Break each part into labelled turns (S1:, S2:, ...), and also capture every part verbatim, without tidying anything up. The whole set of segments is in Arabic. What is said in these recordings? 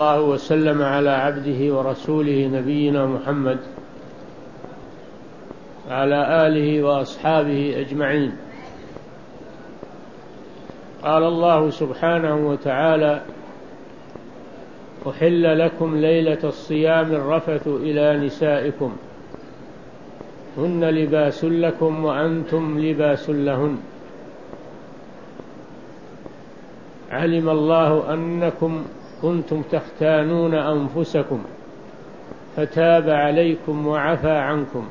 S1: الله وسلم على عبده ورسوله نبينا محمد وعلى آله وأصحابه أجمعين. قال الله سبحانه وتعالى: أحل لكم ليلة الصيام الرفث إلى نسائكم هن لباس لكم وأنتم لباس لهن علم الله أنكم كنتم تختانون أنفسكم فتاب عليكم وعفى عنكم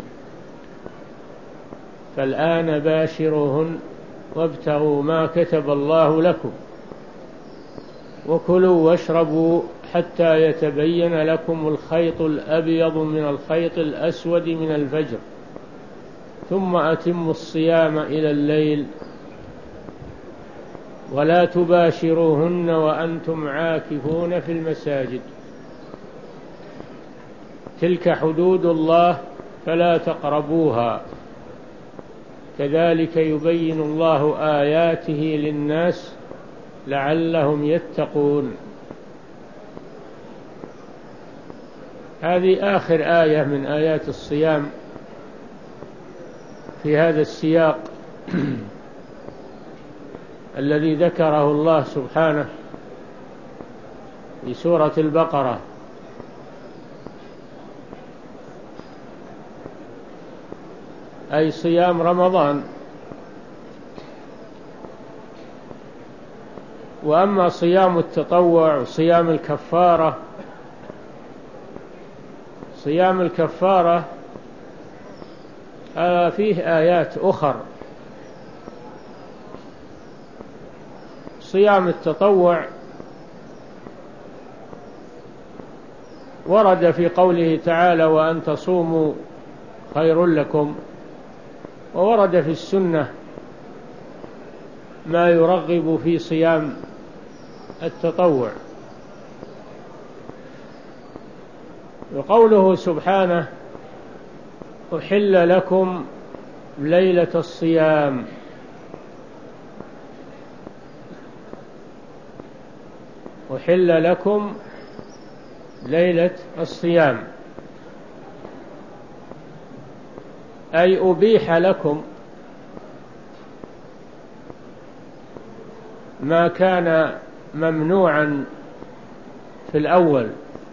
S1: فالآن باشروهن وابتغوا ما كتب الله لكم وكلوا واشربوا حتى يتبين لكم الخيط الأبيض من الخيط الأسود من الفجر ثم أتموا الصيام إلى الليل ولا تباشروهن وأنتم عاكفون في المساجد تلك حدود الله فلا تقربوها كذلك يبين الله آياته للناس لعلهم يتقون. هذه آخر آية من آيات الصيام في هذا السياق الذي ذكره الله سبحانه في سورة البقرة. أي صيام رمضان. وأما صيام التطوع وصيام الكفارة، صيام الكفارة فيه آيات أخر. صيام التطوع ورد في قوله تعالى: وأن تصوموا خير لكم، وورد في السنة ما يرغب في صيام التطوع. وقوله سبحانه: أحل لكم ليلة الصيام، أحل لكم ليلة الصيام أي أبيح لكم ما كان ممنوعا في الأول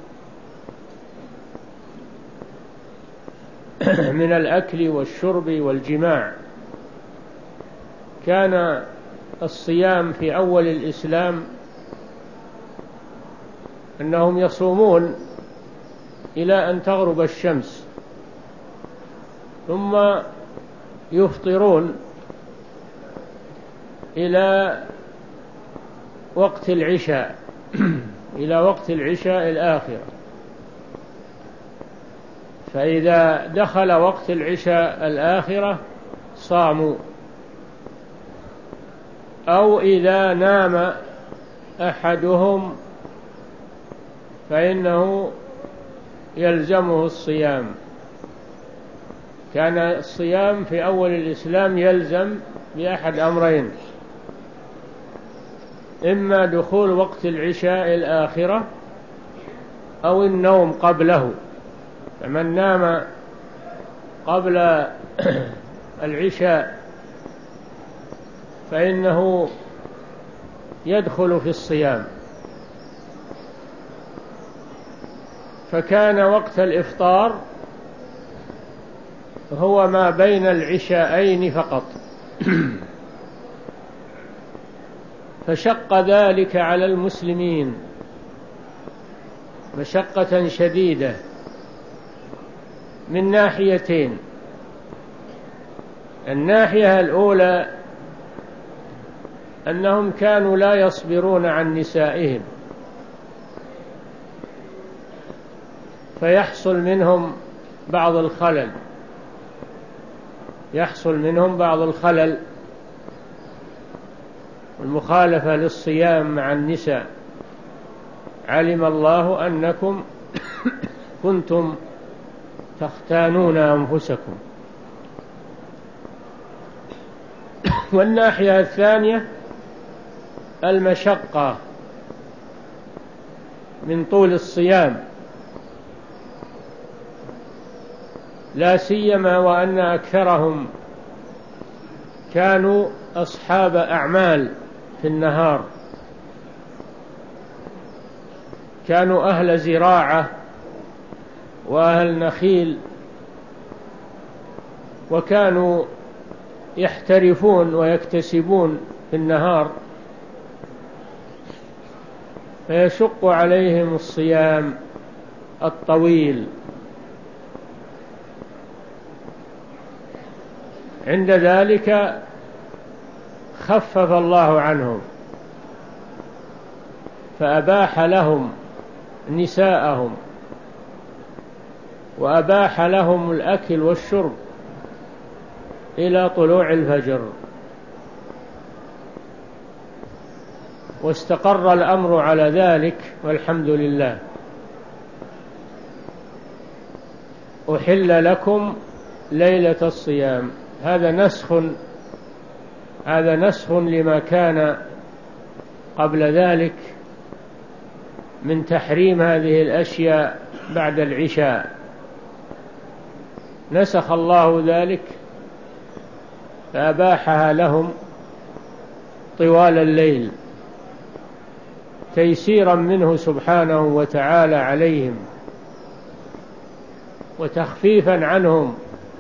S1: من الأكل والشرب والجماع. كان الصيام في أول الإسلام أنهم يصومون إلى أن تغرب الشمس ثم يفطرون إلى وقت العشاء إلى وقت العشاء الآخر. فإذا دخل وقت العشاء الآخرة صاموا، أو إذا نام أحدهم فإنه يلزمه الصيام. كان الصيام في أول الإسلام يلزم بأحد أمرين: إما دخول وقت العشاء الآخرة أو النوم قبله. فمن نام قبل العشاء فإنه يدخل في الصيام. فكان وقت الإفطار هو ما بين العشاءين فقط فشق ذلك على المسلمين مشقة شديدة من ناحيتين. الناحية الأولى أنهم كانوا لا يصبرون عن نسائهم فيحصل منهم بعض الخلل يحصل منهم بعض الخلل والمخالفة للصيام مع النساء. علم الله أنكم كنتم تختانون أنفسكم. والناحية الثانية المشقة من طول الصيام، لا سيما وأن أكثرهم كانوا أصحاب أعمال في النهار، كانوا أهل زراعة وأهل نخيل، وكانوا يحترفون ويكتسبون في النهار، فيشق عليهم الصيام الطويل. عند ذلك خفف الله عنهم فأباح لهم نساءهم وأباح لهم الأكل والشرب إلى طلوع الفجر، واستقر الأمر على ذلك والحمد لله. أحل لكم ليلة الصيام، هذا نسخ هذا نسخ لما كان قبل ذلك من تحريم هذه الأشياء بعد العشاء، نسخ الله ذلك فأباحها لهم طوال الليل تيسيرا منه سبحانه وتعالى عليهم وتخفيفا عنهم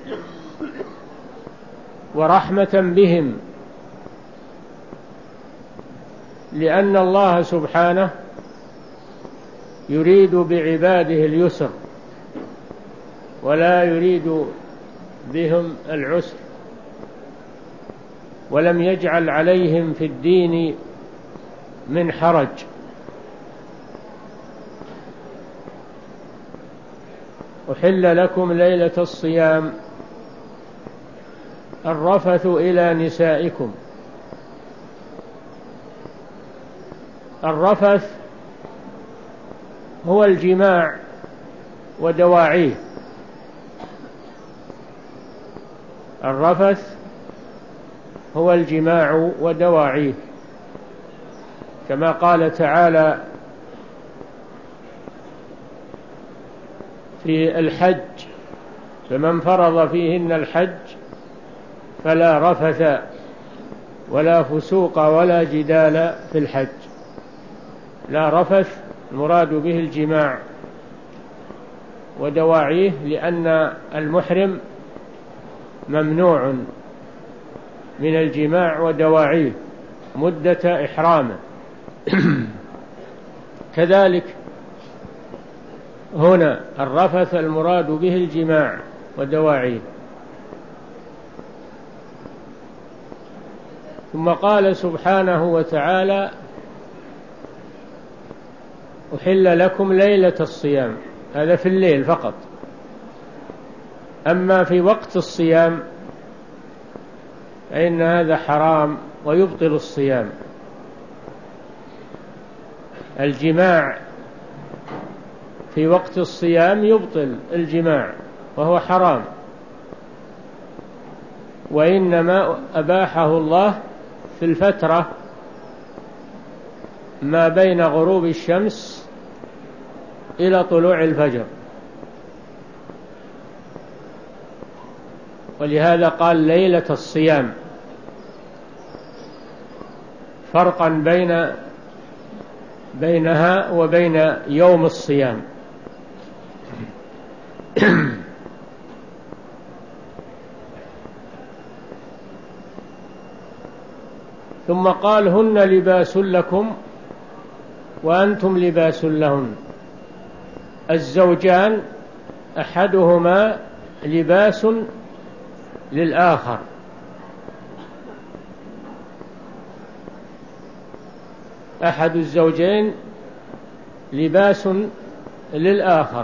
S1: ورحمة بهم، لأن الله سبحانه يريد بعباده اليسر ولا يريد بهم العسر، ولم يجعل عليهم في الدين من حرج. أحل لكم ليلة الصيام الرفث إلى نسائكم. الرفث هو الجماع ودواعيه. الرفث هو الجماع ودواعيه، كما قال تعالى في الحج: فمن فرض فيهن الحج فلا رفث ولا فسوق ولا جدال في الحج. لا رفث المراد به الجماع ودواعيه، لأن المحرم ممنوع من الجماع ودواعيه مدة إحرامه. كذلك هنا الرفث المراد به الجماع ودواعيه. ثم قال سبحانه وتعالى: أحل لكم ليلة الصيام، هذا في الليل فقط. أما في وقت الصيام فإن هذا حرام ويبطل الصيام. الجماع في وقت الصيام يبطل الجماع وهو حرام، وإنما أباحه الله في الفترة ما بين غروب الشمس إلى طلوع الفجر، ولهذا قال ليلة الصيام، فرقا بين بينها وبين يوم الصيام. ثم قال: هن لباس لكم وأنتم لباس لهن. الزوجان أحدهما لباس للآخر، أحد الزوجين لباس للآخر،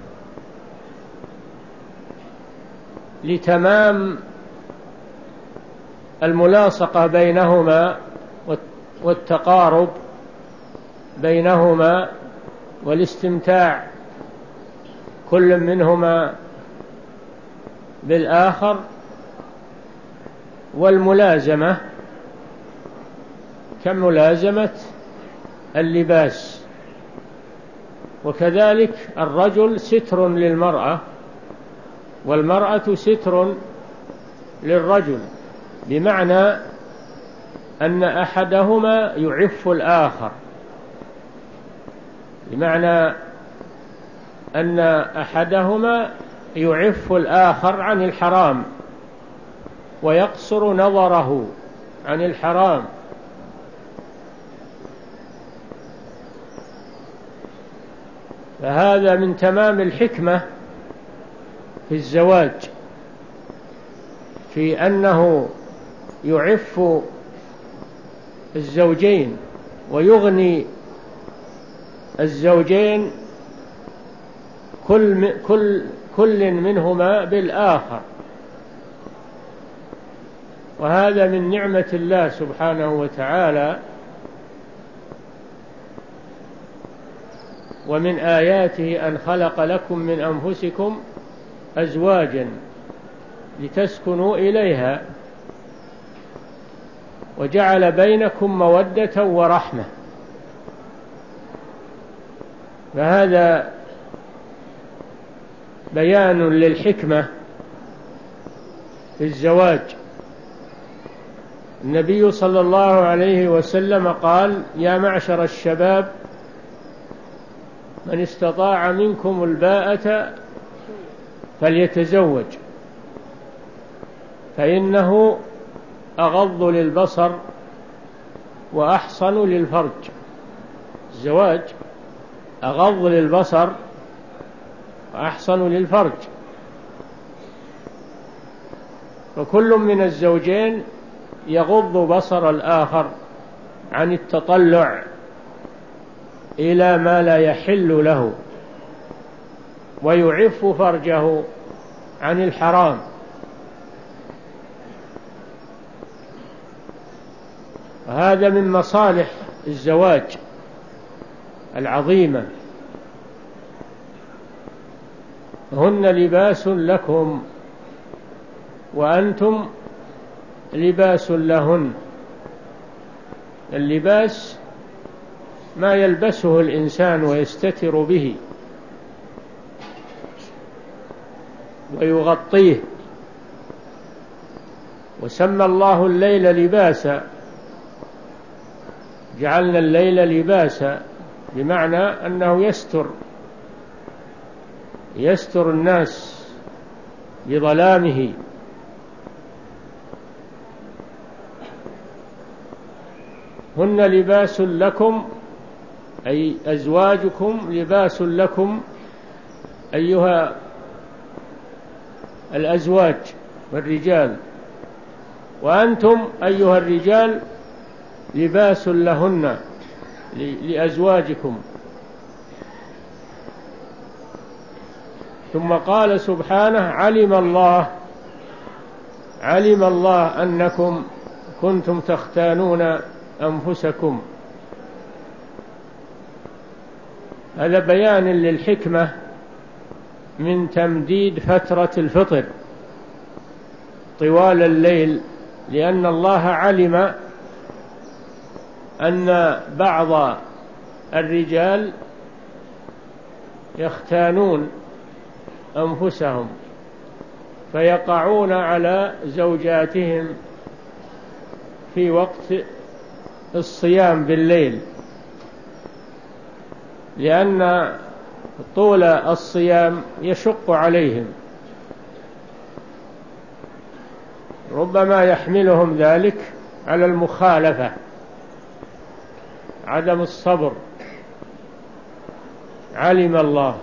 S1: لتمام الملاصقة بينهما والتقارب بينهما والاستمتاع كل منهما بالآخر، والملازمة كملازمة اللباس وكذلك الرجل ستر للمرأة، والمرأة ستر للرجل، بمعنى أن أحدهما يعف الآخر، بمعنى أن أحدهما يعف الآخر عن الحرام ويقصر نظره عن الحرام. فهذا من تمام الحكمة في الزواج، في أنه يعف الزوجين ويغني الزوجين كل كل كل منهما بالآخر، وهذا من نعمة الله سبحانه وتعالى، ومن آياته أن خلق لكم من أنفسكم أزواجا لتسكنوا إليها وجعل بينكم مودة ورحمة. فهذا بيان للحكمة في الزواج. النبي صلى الله عليه وسلم قال: يا معشر الشباب من استطاع منكم الباءة فليتزوج، فإنه أغض للبصر وأحصن للفرج. الزواج أغض للبصر وأحصن للفرج، فكل من الزوجين يغض بصر الآخر عن التطلع إلى ما لا يحل له، ويعف فرجه عن الحرام. هذا من مصالح الزواج العظيمة. هن لباس لكم وأنتم لباس لهن. اللباس ما يلبسه الإنسان ويستتر به ويغطيه، وسمى الله الليل لباسا، جعلنا الليل لباسا، بمعنى أنه يستر يستر الناس بظلامه. هن لباس لكم أي أزواجكم لباس لكم أيها الأزواج والرجال، وأنتم أيها الرجال لباس لهن لأزواجكم. ثم قال سبحانه: علم الله علم الله أنكم كنتم تختانون أنفسكم. هذا بيان للحكمة من تمديد فترة الفطر طوال الليل، لأن الله علم أن بعض الرجال يختانون أنفسهم فيقعون على زوجاتهم في وقت الصيام بالليل، لأن طول الصيام يشق عليهم، ربما يحملهم ذلك على المخالفة، عدم الصبر. علم الله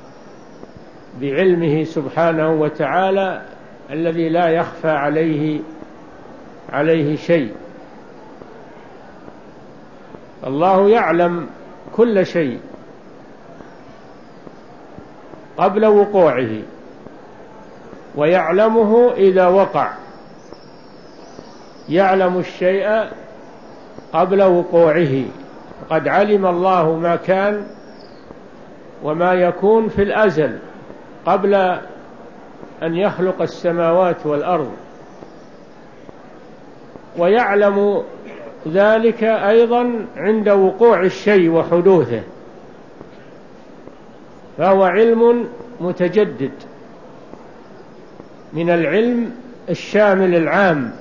S1: بعلمه سبحانه وتعالى الذي لا يخفى عليه عليه شيء. الله يعلم كل شيء قبل وقوعه، ويعلمه إذا وقع. يعلم الشيء قبل وقوعه، قد علم الله ما كان وما يكون في الأزل قبل أن يخلق السماوات والأرض، ويعلم ذلك أيضا عند وقوع الشيء وحدوثه. فهو علم متجدد من العلم الشامل العام.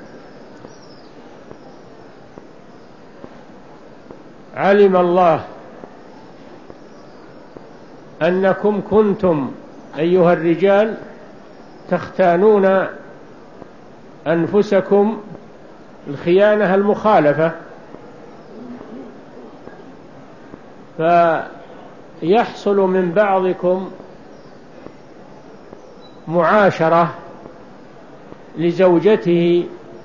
S1: علم الله أنكم كنتم أيها الرجال تختانون أنفسكم، الخيانة المخالفة، فيحصل من بعضكم معاشرة لزوجته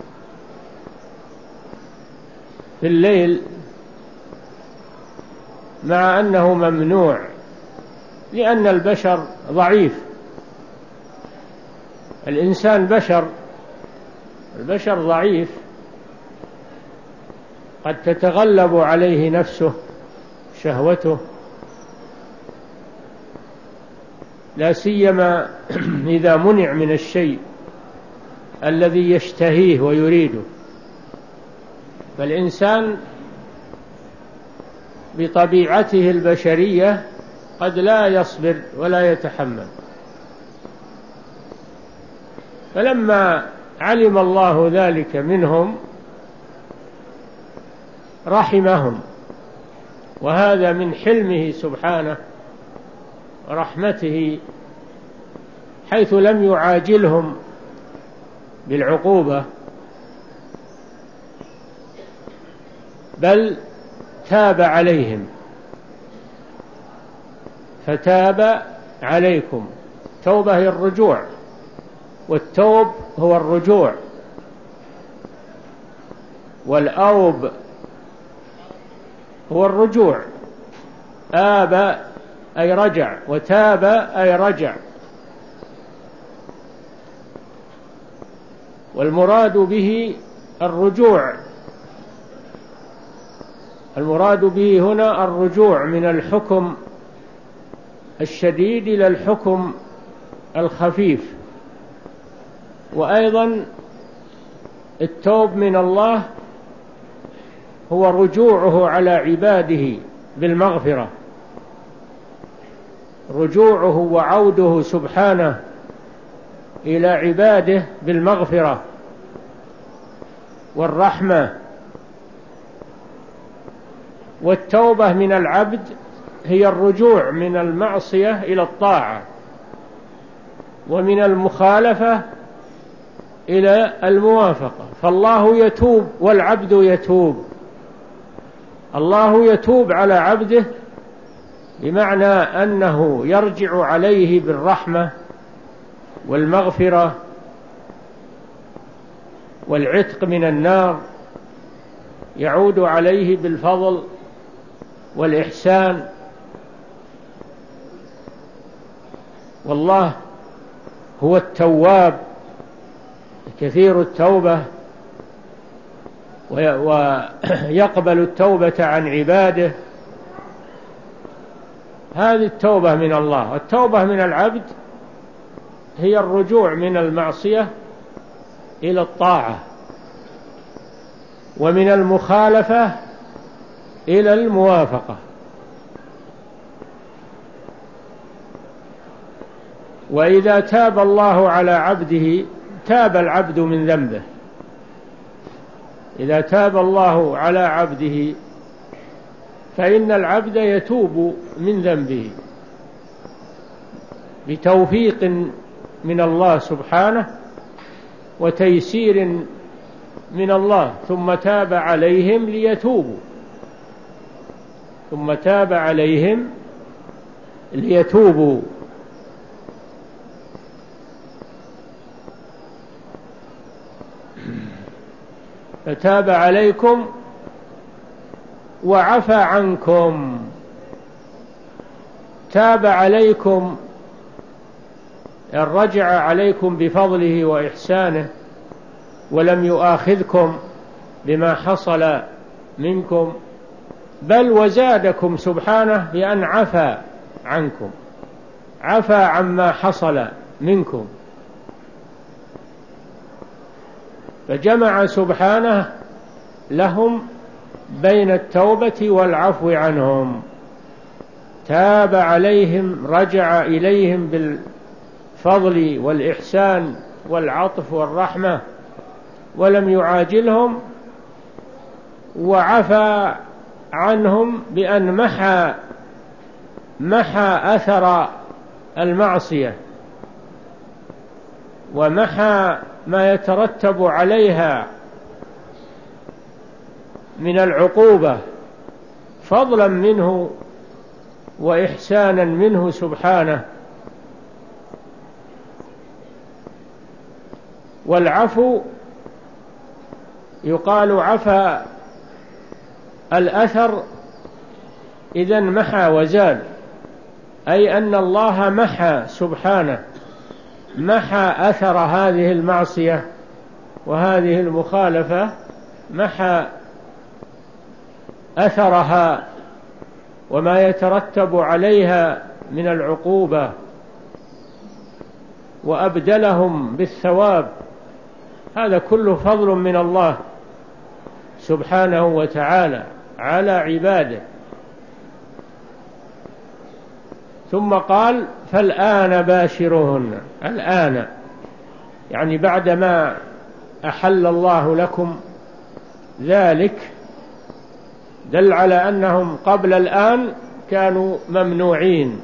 S1: في الليل مع أنه ممنوع، لأن البشر ضعيف، الإنسان بشر، البشر ضعيف، قد تتغلب عليه نفسه شهوته، لا سيما إذا منع من الشيء الذي يشتهيه ويريده. فالإنسان بطبيعته البشرية قد لا يصبر ولا يتحمل. فلما علم الله ذلك منهم رحمهم، وهذا من حلمه سبحانه ورحمته، حيث لم يعاجلهم بالعقوبة، بل تاب عليهم، فتاب عليكم. توبة هي الرجوع، والتوب هو الرجوع، والأوب هو الرجوع. آب أي رجع، وتاب أي رجع. والمراد به الرجوع، المراد به هنا الرجوع من الحكم الشديد إلى الحكم الخفيف. وأيضا التوب من الله هو رجوعه على عباده بالمغفرة، رجوعه وعوده سبحانه إلى عباده بالمغفرة والرحمة. والتوبة من العبد هي الرجوع من المعصية إلى الطاعة، ومن المخالفة إلى الموافقة. فالله يتوب والعبد يتوب، الله يتوب على عبده بمعنى أنه يرجع عليه بالرحمة والمغفرة والعتق من النار، يعود عليه بالفضل والإحسان. والله هو التواب كثير التوبة، ويقبل التوبة عن عباده. هذه التوبة من الله. التوبة من العبد هي الرجوع من المعصية إلى الطاعة، ومن المخالفة إلى الموافقة. وإذا تاب الله على عبده تاب العبد من ذنبه. إذا تاب الله على عبده فإن العبد يتوب من ذنبه بتوفيق من الله سبحانه وتيسير من الله، ثم تاب عليهم ليتوبوا، ثم تاب عليهم ليتوبوا. فتاب عليكم وعفى عنكم. تاب عليكم إن رجع عليكم بفضله وإحسانه، ولم يؤاخذكم بما حصل منكم، بل وزادكم سبحانه بأن عفى عنكم، عفى عما حصل منكم. فجمع سبحانه لهم بين التوبة والعفو عنهم. تاب عليهم رجع إليهم بالفضل والإحسان والعطف والرحمة ولم يعاجلهم، وعفى عنهم بأن محى محى أثر المعصية ومحى ما يترتب عليها من العقوبة فضلا منه وإحسانا منه سبحانه. والعفو يقال عفى الأثر إذا محى وزال، أي أن الله محى سبحانه محى أثر هذه المعصية وهذه المخالفة، محى أثرها وما يترتب عليها من العقوبة، وأبدلهم بالثواب. هذا كله فضل من الله سبحانه وتعالى على عباده. ثم قال فالآن باشروهن، الآن يعني بعدما أحل الله لكم ذلك، دل على أنهم قبل الآن كانوا ممنوعين،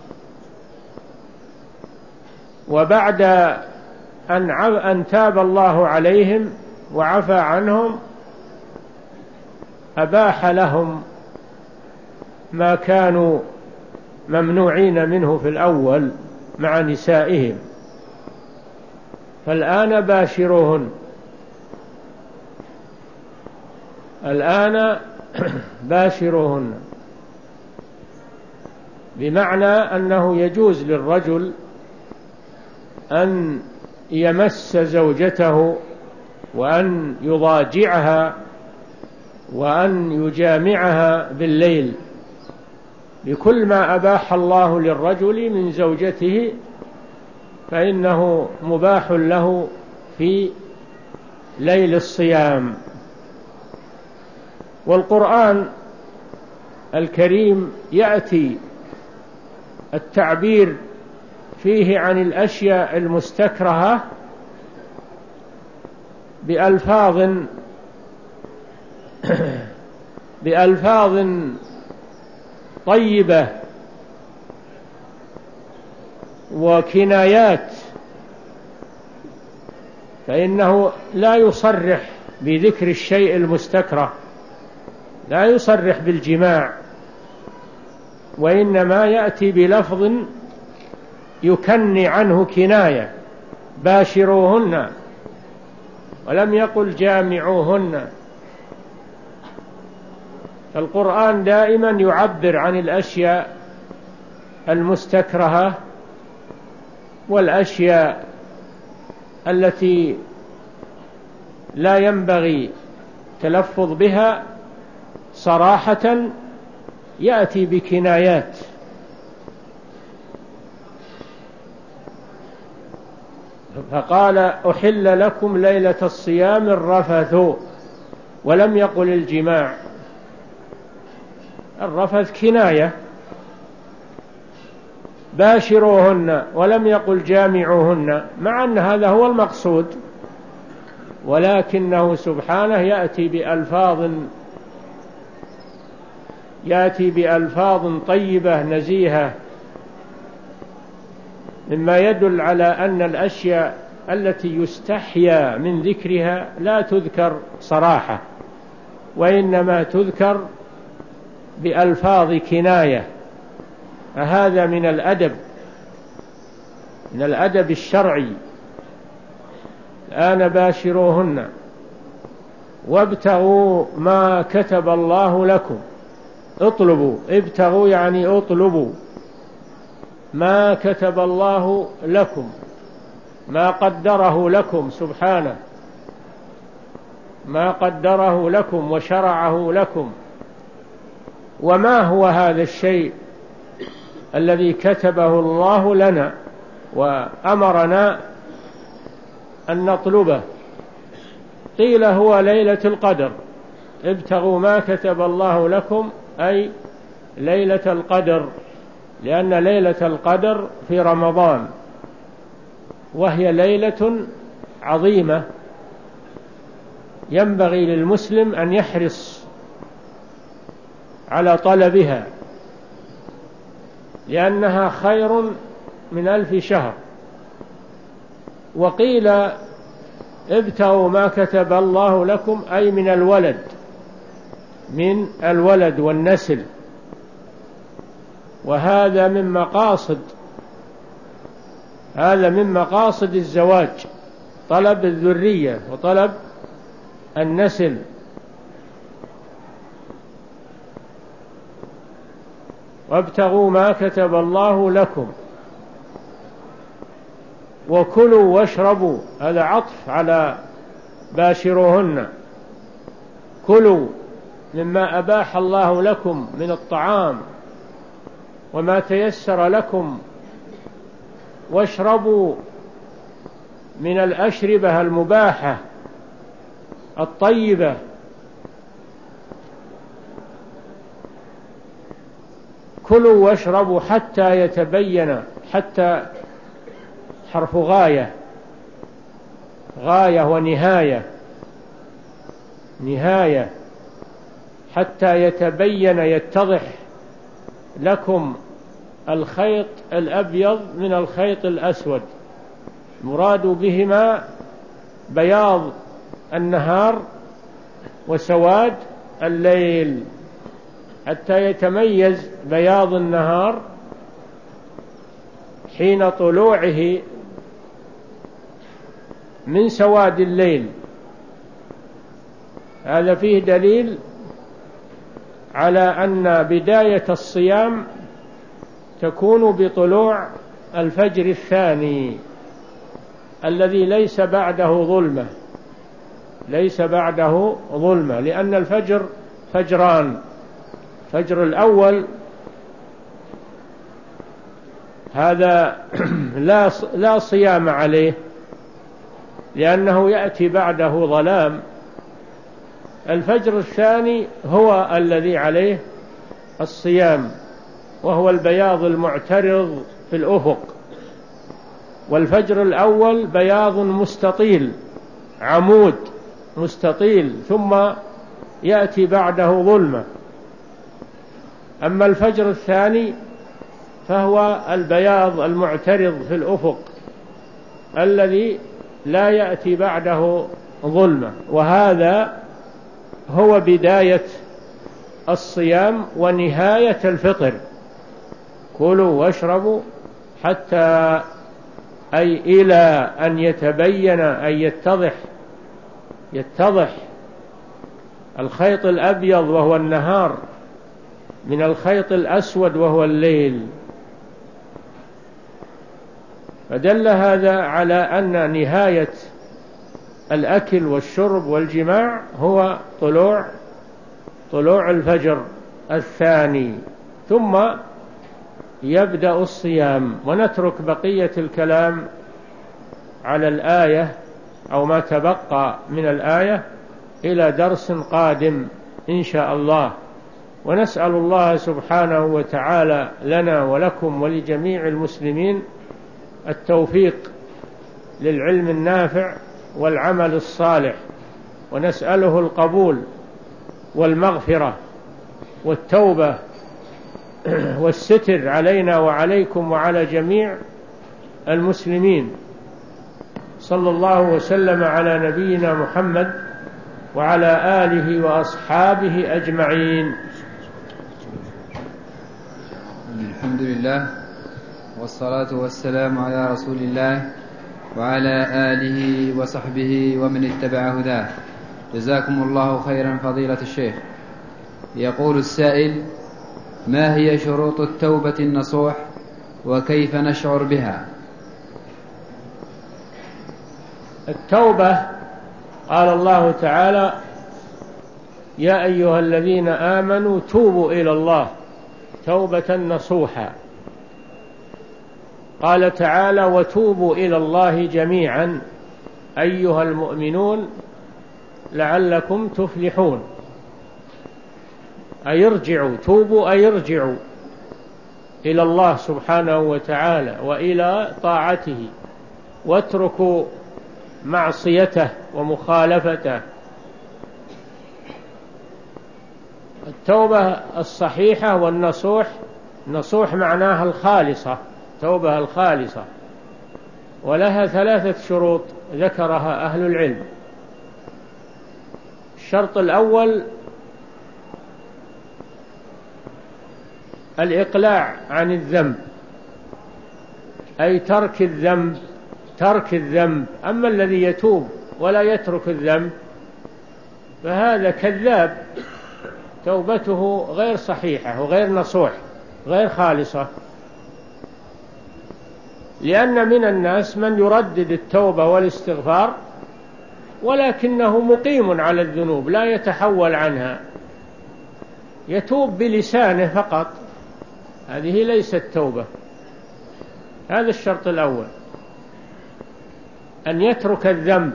S1: وبعد أن أن تاب الله عليهم وعفى عنهم أباح لهم ما كانوا ممنوعين منه في الأول مع نسائهم. فالآن باشروهن، الآن باشروهن بمعنى أنه يجوز للرجل أن يمس زوجته وأن يضاجعها وأن يجامعها بالليل بكل ما أباح الله للرجل من زوجته، فإنه مباح له في ليل الصيام. والقرآن الكريم يأتي التعبير فيه عن الأشياء المستكرهة بألفاظ بألفاظ طيبة وكنايات، فإنه لا يصرح بذكر الشيء المستكره، لا يصرح بالجماع، وإنما يأتي بلفظ يكني عنه كناية، باشروهن، ولم يقل جامعوهن. القرآن دائما يعبر عن الأشياء المستكرهة والأشياء التي لا ينبغي تلفظ بها صراحة، يأتي بكنايات. فقال أحل لكم ليلة الصيام الرفث، ولم يقل الجماع. الرفث كناية. باشروهن ولم يقل جامعوهن، مع أن هذا هو المقصود، ولكنه سبحانه يأتي بألفاظ يأتي بألفاظ طيبة نزيهة، مما يدل على أن الأشياء التي يستحيا من ذكرها لا تذكر صراحة، وإنما تذكر بألفاظ كناية. فهذا من الأدب من الأدب الشرعي. الآن باشروهن وابتغوا ما كتب الله لكم. اطلبوا، ابتغوا يعني اطلبوا ما كتب الله لكم، ما قدره لكم سبحانه، ما قدره لكم وشرعه لكم. وما هو هذا الشيء الذي كتبه الله لنا وأمرنا أن نطلبه؟ قيل هو ليلة القدر. ابتغوا ما كتب الله لكم أي ليلة القدر لأن ليلة القدر في رمضان، وهي ليلة عظيمة ينبغي للمسلم أن يحرص على طلبها، لأنها خير من ألف شهر. وقيل ابتغوا ما كتب الله لكم، أي من الولد، من الولد والنسل، وهذا من مقاصد هذا من مقاصد الزواج، طلب الذرية وطلب النسل. وابتغوا ما كتب الله لكم وكلوا واشربوا، هذا عطف على باشروهن، كلوا مما أباح الله لكم من الطعام وما تيسر لكم، واشربوا من الأشربة المباحة الطيبة. كلوا واشربوا حتى يتبين، حتى حرف غاية، غاية ونهاية، نهاية، حتى يتبين يتضح لكم الخيط الأبيض من الخيط الأسود. مراد بهما بياض النهار وسواد الليل، حتى يتميز بياض النهار حين طلوعه من سواد الليل. هذا فيه دليل على أن بداية الصيام تكون بطلوع الفجر الثاني الذي ليس بعده ظلمة، ليس بعده ظلمة، لأن الفجر فجران. فجر الأول هذا لا لا صيام عليه، لأنه يأتي بعده ظلام. الفجر الثاني هو الذي عليه الصيام، وهو البياض المعترض في الأفق. والفجر الأول بياض مستطيل، عمود مستطيل، ثم يأتي بعده ظلمة. أما الفجر الثاني فهو البياض المعترض في الأفق الذي لا يأتي بعده ظلمة، وهذا هو بداية الصيام ونهاية الفطر. كلوا واشربوا حتى، أي إلى أن يتبين، أي يتضح يتضح الخيط الأبيض وهو النهار من الخيط الأسود وهو الليل. فدل هذا على أن نهاية الأكل والشرب والجماع هو طلوع طلوع الفجر الثاني، ثم يبدأ الصيام. ونترك بقية الكلام على الآية أو ما تبقى من الآية إلى درس قادم إن شاء الله. ونسأل الله سبحانه وتعالى لنا ولكم ولجميع المسلمين التوفيق للعلم النافع والعمل الصالح، ونسأله القبول والمغفرة والتوبة والستر علينا وعليكم وعلى جميع المسلمين. صلى الله وسلم على نبينا محمد وعلى آله وأصحابه أجمعين.
S2: الحمد لله والصلاة والسلام على رسول الله وعلى آله وصحبه ومن اتبع هداه. جزاكم الله خيرا فضيلة الشيخ. يقول السائل: ما هي شروط التوبة النصوح وكيف نشعر بها؟
S1: التوبة قال الله تعالى: يا أيها الذين آمنوا توبوا إلى الله توبة نصوحا. قال تعالى: وتوبوا إلى الله جميعا أيها المؤمنون لعلكم تفلحون. أي ارجعوا، توبوا أي ارجعوا إلى الله سبحانه وتعالى وإلى طاعته، واتركوا معصيته ومخالفته. التوبة الصحيحة والنصوح، النصوح معناها الخالصة، توبة الخالصة، ولها ثلاثة شروط ذكرها أهل العلم. الشرط الأول الإقلاع عن الذنب، أي ترك الذنب، ترك الذنب. أما الذي يتوب ولا يترك الذنب فهذا كذاب، توبته غير صحيحة وغير نصوح، غير خالصة. لأن من الناس من يردد التوبة والاستغفار ولكنه مقيم على الذنوب لا يتحول عنها، يتوب بلسانه فقط، هذه ليست توبة. هذا الشرط الأول، أن يترك الذنب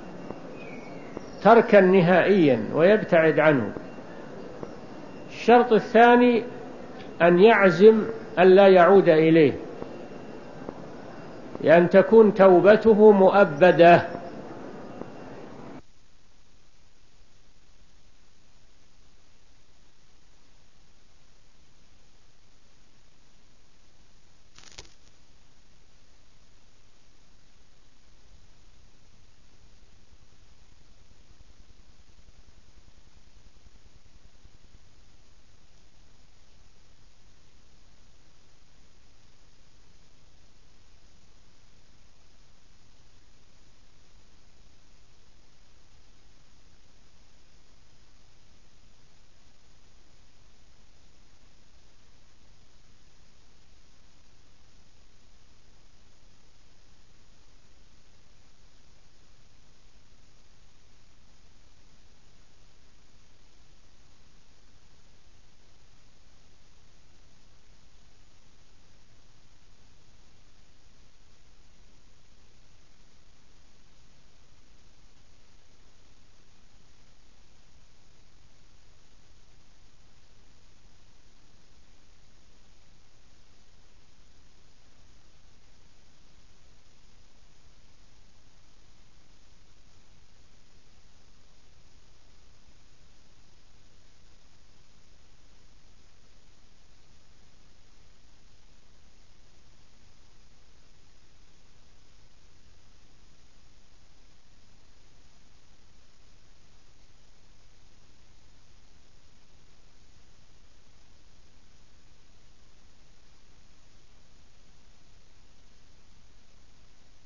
S1: تركا نهائيا ويبتعد عنه. الشرط الثاني أن يعزم أن لا يعود إليه، لأن تكون توبته مؤبدة،